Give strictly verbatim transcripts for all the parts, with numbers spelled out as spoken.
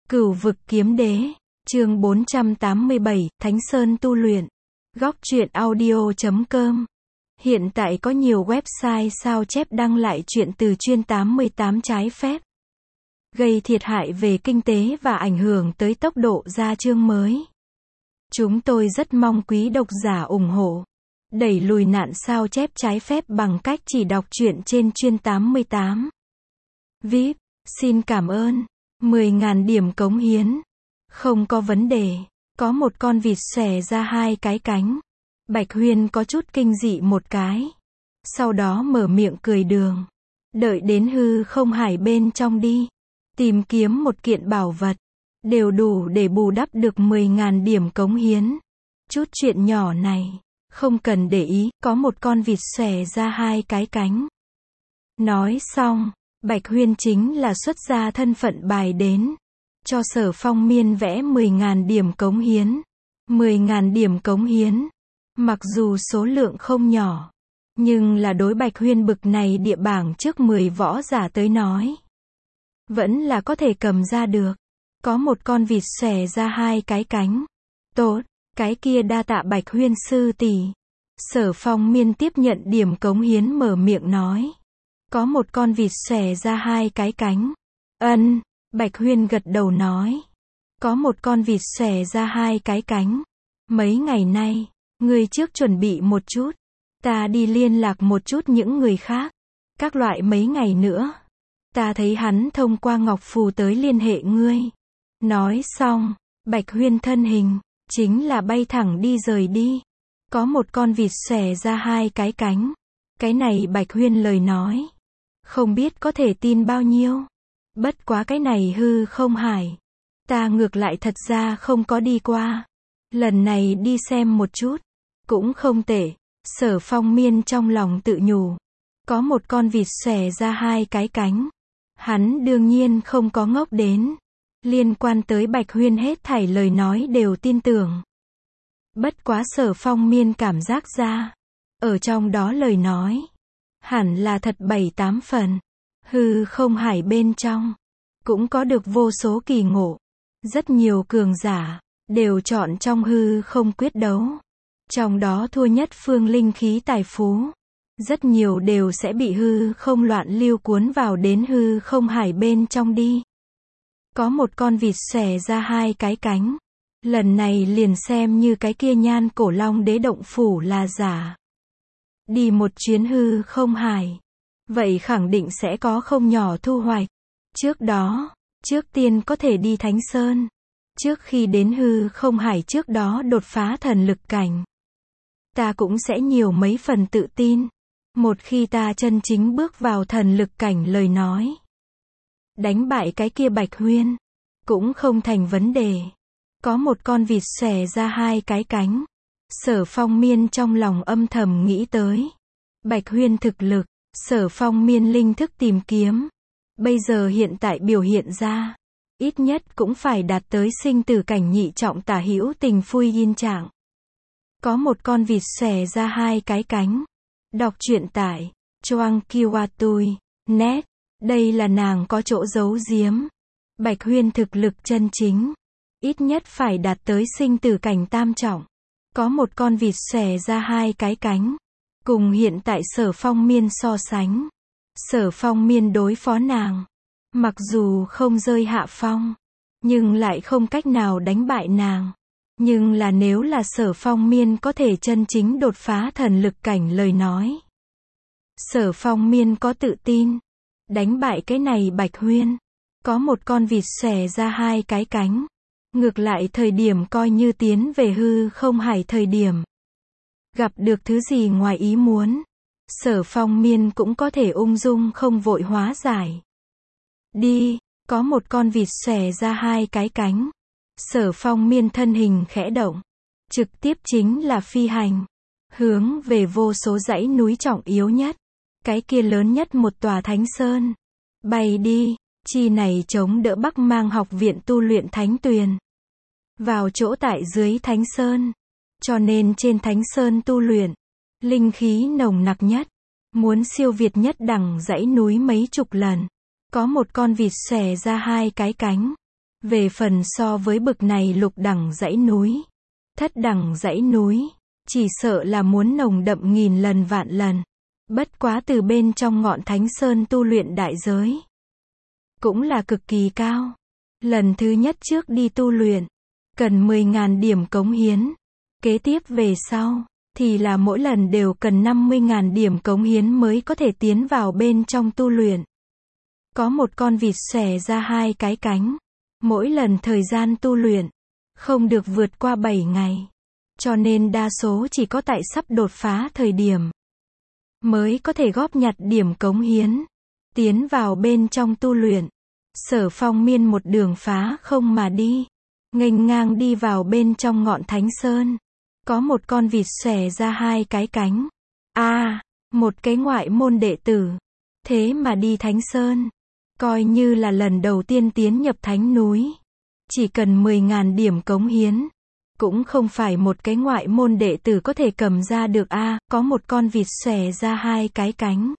Cửu vực kiếm đế, chương bốn trăm tám mươi bảy, Thánh Sơn tu luyện. Góc truyện audio chấm com. Hiện tại có nhiều website sao chép đăng lại truyện từ chuyên tám mươi tám trái phép, gây thiệt hại về kinh tế và ảnh hưởng tới tốc độ ra chương mới. Chúng tôi rất mong quý độc giả ủng hộ, đẩy lùi nạn sao chép trái phép bằng cách chỉ đọc truyện trên chuyên tám mươi tám. vê i pê, xin cảm ơn. mười nghìn điểm cống hiến. Không có vấn đề. Có một con vịt xòe ra hai cái cánh. Bạch Huyên có chút kinh dị một cái. Sau đó mở miệng cười đường. Đợi đến hư không hải bên trong đi. Tìm kiếm một kiện bảo vật. Đều đủ để bù đắp được mười nghìn điểm cống hiến. Chút chuyện nhỏ này, không cần để ý, có một con vịt xòe ra hai cái cánh. Nói xong, Bạch Huyên chính là xuất ra thân phận bài đến. Cho Sở Phong Miên vẽ mười nghìn điểm cống hiến. mười nghìn điểm cống hiến. Mặc dù số lượng không nhỏ, nhưng là đối Bạch Huyên bực này địa bảng trước mười võ giả tới nói, vẫn là có thể cầm ra được. Có một con vịt xòe ra hai cái cánh. Tốt, cái kia đa tạ Bạch Huyên sư tỷ. Sở Phong Miên tiếp nhận điểm cống hiến mở miệng nói. Có một con vịt xòe ra hai cái cánh. Ân, Bạch Huyên gật đầu nói. Có một con vịt xòe ra hai cái cánh. Mấy ngày nay, ngươi trước chuẩn bị một chút. Ta đi liên lạc một chút những người khác. Các loại mấy ngày nữa. Ta thấy hắn thông qua Ngọc Phù tới liên hệ ngươi. Nói xong, Bạch Huyên thân hình, chính là bay thẳng đi rời đi. Có một con vịt xòe ra hai cái cánh. Cái này Bạch Huyên lời nói, không biết có thể tin bao nhiêu. Bất quá cái này hư không hải, ta ngược lại thật ra không có đi qua. Lần này đi xem một chút, cũng không tệ. Sở Phong Miên trong lòng tự nhủ. Có một con vịt xòe ra hai cái cánh. Hắn đương nhiên không có ngốc đến. Liên quan tới Bạch Huyên hết thảy lời nói đều tin tưởng. Bất quá Sở Phong Miên cảm giác ra, ở trong đó lời nói, hẳn là thật bảy tám phần. Hư không hải bên trong, cũng có được vô số kỳ ngộ. Rất nhiều cường giả, đều chọn trong hư không quyết đấu. Trong đó thua nhất phương linh khí tài phú. Rất nhiều đều sẽ bị hư không loạn lưu cuốn vào đến hư không hải bên trong đi. Có một con vịt xòe ra hai cái cánh. Lần này liền xem như cái kia Nhan Cổ Long Đế động phủ là giả. Đi một chuyến hư không hải, vậy khẳng định sẽ có không nhỏ thu hoạch. Trước đó, trước tiên có thể đi Thánh Sơn. Trước khi đến hư không hải trước đó đột phá thần lực cảnh, ta cũng sẽ nhiều mấy phần tự tin. Một khi ta chân chính bước vào thần lực cảnh lời nói, đánh bại cái kia Bạch Huyên, cũng không thành vấn đề. Có một con vịt xòe ra hai cái cánh. Sở Phong Miên trong lòng âm thầm nghĩ tới. Bạch Huyên thực lực, Sở Phong Miên linh thức tìm kiếm. Bây giờ hiện tại biểu hiện ra, ít nhất cũng phải đạt tới sinh tử cảnh nhị trọng tả hữu tình phui yin trạng. Có một con vịt xòe ra hai cái cánh. Đọc truyện tại Choang Kiwatui net. Đây là nàng có chỗ giấu giếm. Bạch Huyên thực lực chân chính, ít nhất phải đạt tới sinh tử cảnh tam trọng. Có một con vịt xòe ra hai cái cánh. Cùng hiện tại Sở Phong Miên so sánh, Sở Phong Miên đối phó nàng, mặc dù không rơi hạ phong, nhưng lại không cách nào đánh bại nàng. Nhưng là nếu là Sở Phong Miên có thể chân chính đột phá thần lực cảnh lời nói, Sở Phong Miên có tự tin đánh bại cái này Bạch Huyên. Có một con vịt xòe ra hai cái cánh. Ngược lại thời điểm coi như tiến về hư không hải thời điểm, gặp được thứ gì ngoài ý muốn, Sở Phong Miên cũng có thể ung dung không vội hóa giải. Đi, có một con vịt xòe ra hai cái cánh. Sở Phong Miên thân hình khẽ động, trực tiếp chính là phi hành, hướng về vô số dãy núi trọng yếu nhất, cái kia lớn nhất một tòa Thánh Sơn. Bay đi, chi này chống đỡ Bắc Mang học viện tu luyện Thánh Tuyền. Vào chỗ tại dưới Thánh Sơn. Cho nên trên Thánh Sơn tu luyện, linh khí nồng nặc nhất. Muốn siêu việt nhất đẳng dãy núi mấy chục lần. Có một con vịt xòe ra hai cái cánh. Về phần so với bực này lục đẳng dãy núi, thất đẳng dãy núi, chỉ sợ là muốn nồng đậm nghìn lần vạn lần. Bất quá từ bên trong ngọn Thánh Sơn tu luyện đại giới, cũng là cực kỳ cao. Lần thứ nhất trước đi tu luyện, cần mười nghìn điểm cống hiến. Kế tiếp về sau, thì là mỗi lần đều cần năm mươi nghìn điểm cống hiến mới có thể tiến vào bên trong tu luyện. Có một con vịt xòe ra hai cái cánh. Mỗi lần thời gian tu luyện, không được vượt qua bảy ngày. Cho nên đa số chỉ có tại sắp đột phá thời điểm, mới có thể góp nhặt điểm cống hiến, tiến vào bên trong tu luyện. Sở Phong Miên một đường phá không mà đi, nghênh ngang đi vào bên trong ngọn Thánh Sơn. Có một con vịt xòe ra hai cái cánh. A, à, một cái ngoại môn đệ tử, thế mà đi Thánh Sơn, coi như là lần đầu tiên tiến nhập thánh núi. Chỉ cần mười nghìn điểm cống hiến, cũng không phải một cái ngoại môn đệ tử có thể cầm ra được a. À, có một con vịt xòe ra hai cái cánh.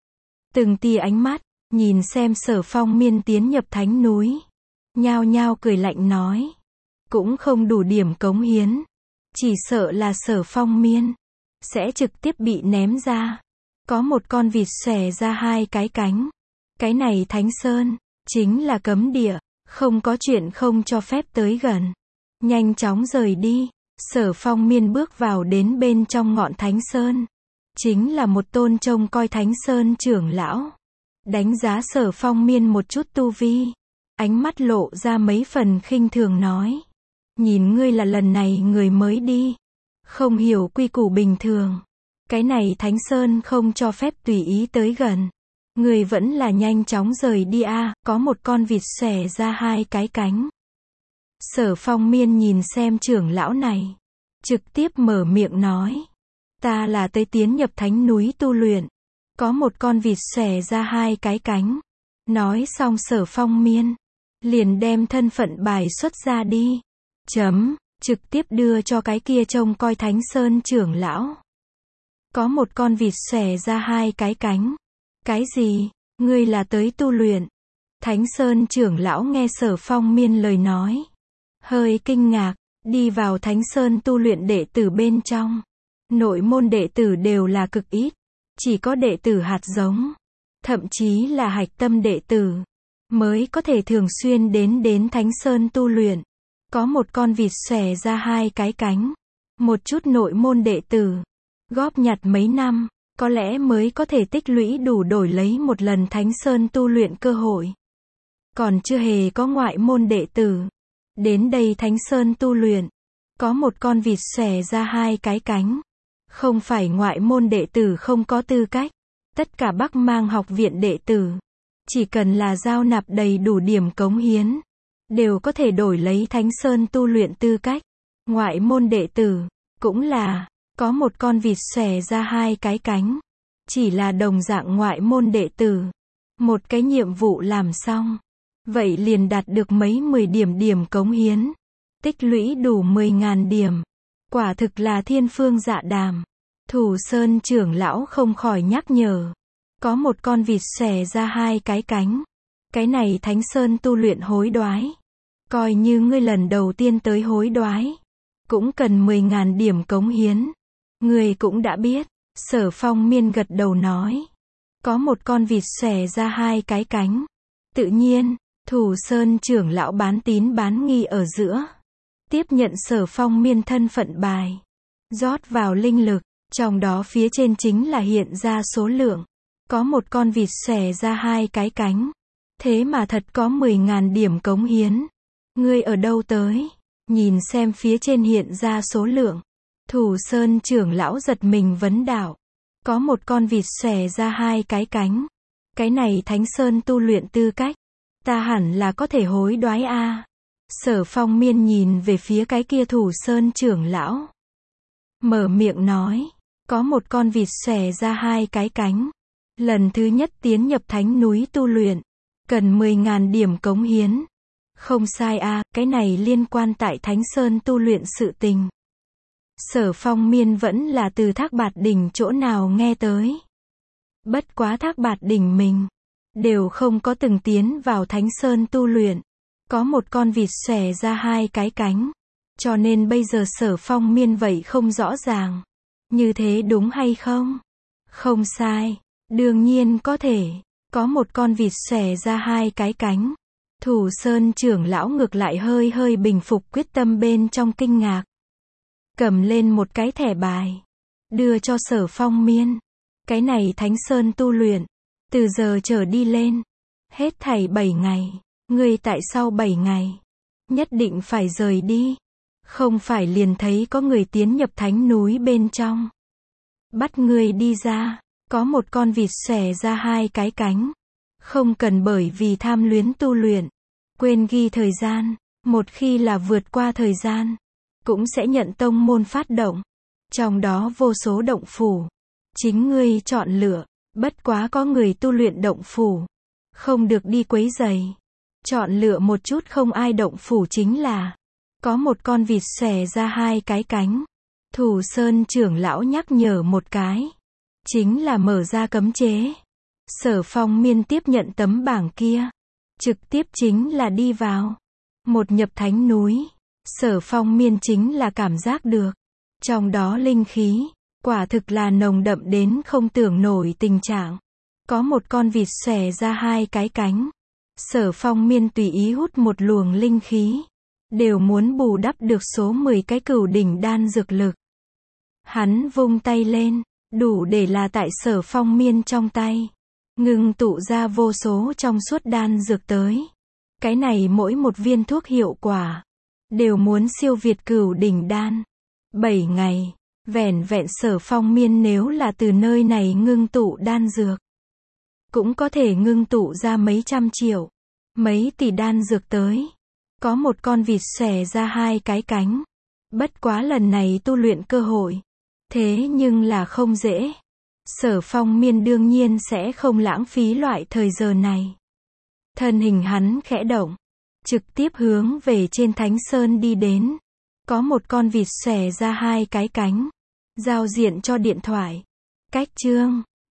Từng tia ánh mắt, nhìn xem Sở Phong Miên tiến nhập thánh núi, nhao nhao cười lạnh nói. Cũng không đủ điểm cống hiến. Chỉ sợ là Sở Phong Miên sẽ trực tiếp bị ném ra. Có một con vịt xòe ra hai cái cánh. Cái này Thánh Sơn, chính là cấm địa, không có chuyện không cho phép tới gần. Nhanh chóng rời đi. Sở Phong Miên bước vào đến bên trong ngọn Thánh Sơn. Chính là một tôn trông coi Thánh Sơn trưởng lão. Đánh giá Sở Phong Miên một chút tu vi. Ánh mắt lộ ra mấy phần khinh thường nói. Nhìn ngươi là lần này người mới đi, không hiểu quy củ bình thường. Cái này Thánh Sơn không cho phép tùy ý tới gần. Người vẫn là nhanh chóng rời đi a. À, có một con vịt xòe ra hai cái cánh. Sở Phong Miên nhìn xem trưởng lão này, trực tiếp mở miệng nói. Ta là tới tiến nhập thánh núi tu luyện. Có một con vịt xòe ra hai cái cánh. Nói xong Sở Phong Miên liền đem thân phận bài xuất ra đi. Chấm, trực tiếp đưa cho cái kia trông coi Thánh Sơn trưởng lão. Có một con vịt xòe ra hai cái cánh. Cái gì? Ngươi là tới tu luyện? Thánh Sơn trưởng lão nghe Sở Phong Miên lời nói, hơi kinh ngạc. Đi vào Thánh Sơn tu luyện đệ tử bên trong, nội môn đệ tử đều là cực ít. Chỉ có đệ tử hạt giống, thậm chí là hạch tâm đệ tử, mới có thể thường xuyên đến đến Thánh Sơn tu luyện. Có một con vịt xòe ra hai cái cánh. Một chút nội môn đệ tử, góp nhặt mấy năm, có lẽ mới có thể tích lũy đủ đổi lấy một lần Thánh Sơn tu luyện cơ hội. Còn chưa hề có ngoại môn đệ tử đến đây Thánh Sơn tu luyện. Có một con vịt xòe ra hai cái cánh. Không phải ngoại môn đệ tử không có tư cách. Tất cả Bắc Mang học viện đệ tử, chỉ cần là giao nạp đầy đủ điểm cống hiến, đều có thể đổi lấy Thánh Sơn tu luyện tư cách. Ngoại môn đệ tử, cũng là, có một con vịt xòe ra hai cái cánh. Chỉ là đồng dạng ngoại môn đệ tử. Một cái nhiệm vụ làm xong, vậy liền đạt được mấy mười điểm điểm cống hiến. Tích lũy đủ mười nghìn điểm. Quả thực là thiên phương dạ đàm. Thủ Sơn trưởng lão không khỏi nhắc nhở. Có một con vịt xòe ra hai cái cánh. Cái này Thánh Sơn tu luyện hối đoái. Coi như ngươi lần đầu tiên tới hối đoái, cũng cần mười nghìn điểm cống hiến. Ngươi cũng đã biết. Sở Phong Miên gật đầu nói. Có một con vịt xòe ra hai cái cánh. Tự nhiên, Thủ Sơn trưởng lão bán tín bán nghi ở giữa. Tiếp nhận Sở Phong Miên thân phận bài. Rót vào linh lực. Trong đó phía trên chính là hiện ra số lượng. Có một con vịt xòe ra hai cái cánh. Thế mà thật có mười nghìn điểm cống hiến. Ngươi ở đâu tới? Nhìn xem phía trên hiện ra số lượng. Thủ Sơn trưởng lão giật mình vấn đạo. Có một con vịt xòe ra hai cái cánh. Cái này Thánh Sơn tu luyện tư cách. Ta hẳn là có thể hối đoái a. À. Sở Phong Miên nhìn về phía cái kia Thủ Sơn trưởng lão. Mở miệng nói. Có một con vịt xòe ra hai cái cánh. Lần thứ nhất tiến nhập thánh núi tu luyện. Cần mười nghìn điểm cống hiến. Không sai a, à, cái này liên quan tại Thánh Sơn tu luyện sự tình. Sở Phong Miên vẫn là từ Thác Bạt Đỉnh chỗ nào nghe tới. Bất quá Thác Bạt Đỉnh mình đều không có từng tiến vào Thánh Sơn tu luyện. Có một con vịt xòe ra hai cái cánh. Cho nên bây giờ Sở Phong Miên vậy không rõ ràng. Như thế đúng hay không? Không sai. Đương nhiên có thể. Có một con vịt xòe ra hai cái cánh. Thủ Sơn trưởng lão ngược lại hơi hơi bình phục quyết tâm bên trong kinh ngạc. Cầm lên một cái thẻ bài. Đưa cho Sở Phong Miên. Cái này Thánh Sơn tu luyện. Từ giờ trở đi lên. Hết thảy bảy ngày. Ngươi tại sau bảy ngày. Nhất định phải rời đi. Không phải liền thấy có người tiến nhập thánh núi bên trong. Bắt ngươi đi ra. Có một con vịt xòe ra hai cái cánh. Không cần bởi vì tham luyến tu luyện. Quên ghi thời gian. Một khi là vượt qua thời gian. Cũng sẽ nhận tông môn phát động. Trong đó vô số động phủ. Chính ngươi chọn lựa. Bất quá có người tu luyện động phủ. Không được đi quấy rầy. Chọn lựa một chút không ai động phủ chính là. Có một con vịt xòe ra hai cái cánh. Thủ Sơn trưởng lão nhắc nhở một cái. Chính là mở ra cấm chế. Sở Phong Miên tiếp nhận tấm bảng kia. Trực tiếp chính là đi vào. Một nhập thánh núi. Sở Phong Miên chính là cảm giác được. Trong đó linh khí. Quả thực là nồng đậm đến không tưởng nổi tình trạng. Có một con vịt xòe ra hai cái cánh. Sở Phong Miên tùy ý hút một luồng linh khí. Đều muốn bù đắp được số mười cái cửu đỉnh đan dược lực. Hắn vung tay lên. Đủ để là tại Sở Phong Miên trong tay. Ngưng tụ ra vô số trong suốt đan dược tới. Cái này mỗi một viên thuốc hiệu quả. Đều muốn siêu việt cửu đỉnh đan. Bảy ngày. Vẻn vẹn Sở Phong Miên nếu là từ nơi này ngưng tụ đan dược. Cũng có thể ngưng tụ ra mấy trăm triệu. Mấy tỷ đan dược tới. Có một con vịt xòe ra hai cái cánh. Bất quá lần này tu luyện cơ hội. Thế nhưng là không dễ. Sở Phong Miên đương nhiên sẽ không lãng phí loại thời giờ này. Thân hình hắn khẽ động. Trực tiếp hướng về trên Thánh Sơn đi đến. Có một con vịt xòe ra hai cái cánh. Giao diện cho điện thoại. Cách chương.